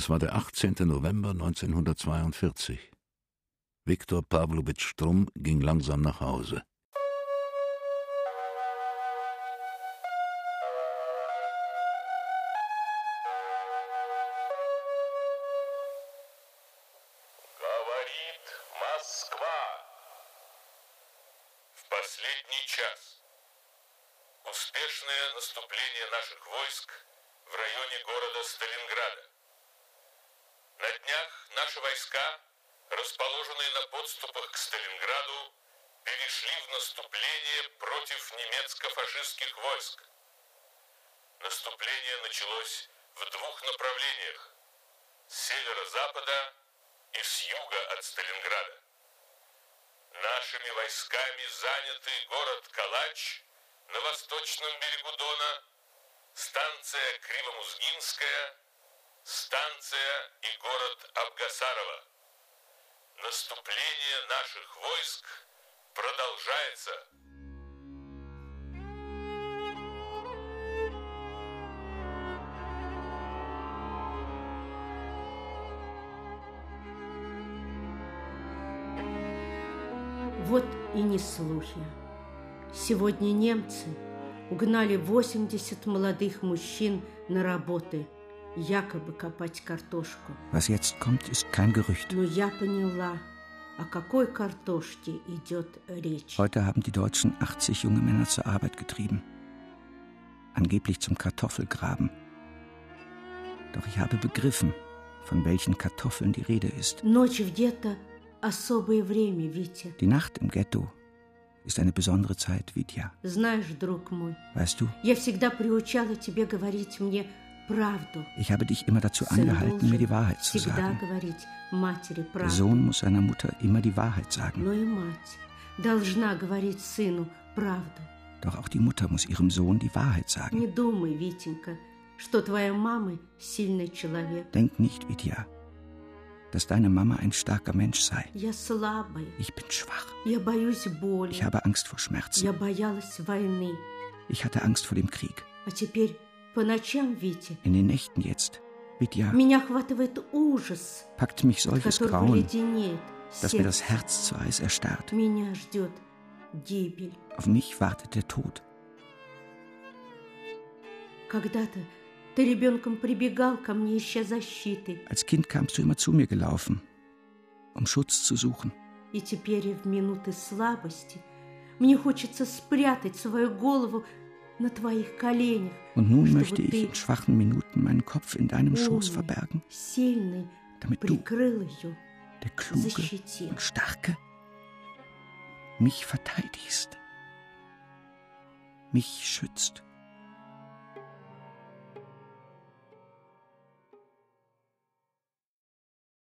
Es war der 18. November 1942. Viktor Pawlowitsch Strumm ging langsam nach Hause. Говорит Москва. В последний час. Успешное наступление наших войск в районе города Сталинграда. На днях наши войска, расположенные на подступах к Сталинграду, перешли в наступление против немецко-фашистских войск. Наступление началось в двух направлениях – с северо-запада и с юга от Сталинграда. Нашими войсками занятый город Калач на восточном берегу Дона, станция Кривомузгинская, станция и город Абгасарово. Наступление наших войск продолжается. Вот и не слухи. Сегодня немцы угнали 80 молодых мужчин на работы, якобы копать картошку. Was jetzt kommt, ist kein Gerücht. Но я поняла, о какой картошке идет речь. Heute haben die Deutschen 80 junge Männer zur Arbeit getrieben. Angeblich zum Kartoffelgraben. Doch ich habe begriffen, von welchen Kartoffeln die Rede ist. Ночь в гетто – особое время, Витя. Die Nacht im Ghetto ist eine besondere Zeit, Vitya. Знаешь, друг мой, Weißt du, я всегда приучала тебя говорить мне правду. ich habe dich immer dazu angehalten, mir die Wahrheit zu всегда sagen. говорить матери Der правду. Sohn muss seiner Mutter immer die Wahrheit sagen. Но и мать должна говорить сыну правду. Doch auch die Mutter muss ihrem Sohn die Wahrheit sagen. Не думай, Витенька, что твоя мама сильный человек. Denk nicht, Vitya, dass deine Mama ein starker Mensch sei. Я слабая. Ich bin schwach. Я боюсь боли. Ich habe Angst vor Schmerzen. Я боялась войны. Ich hatte Angst vor dem Krieg. А теперь по ночам, Витя, In den Nächten jetzt, Vitya, меня охватывает ужас, packt mich solches который Grauen, леденеет dass mir das сердце. Herz zu Eis erstarrt. Меня ждет гибель. Auf mich wartet der Tod. Когда-то ты ребенком прибегал ко мне, ища защиты. Als Kind kamst du immer zu mir gelaufen, um Schutz zu suchen. И теперь в минуты слабости мне хочется спрятать свою голову на твоих коленях, Und nun чтобы möchte ich ты, in schwachen Minuten meinen Kopf in deinem Schoß умный, verbergen, сильный, damit du, прикрыл ее, der Kluge защитил. und Starke, mich verteidigst, mich schützt.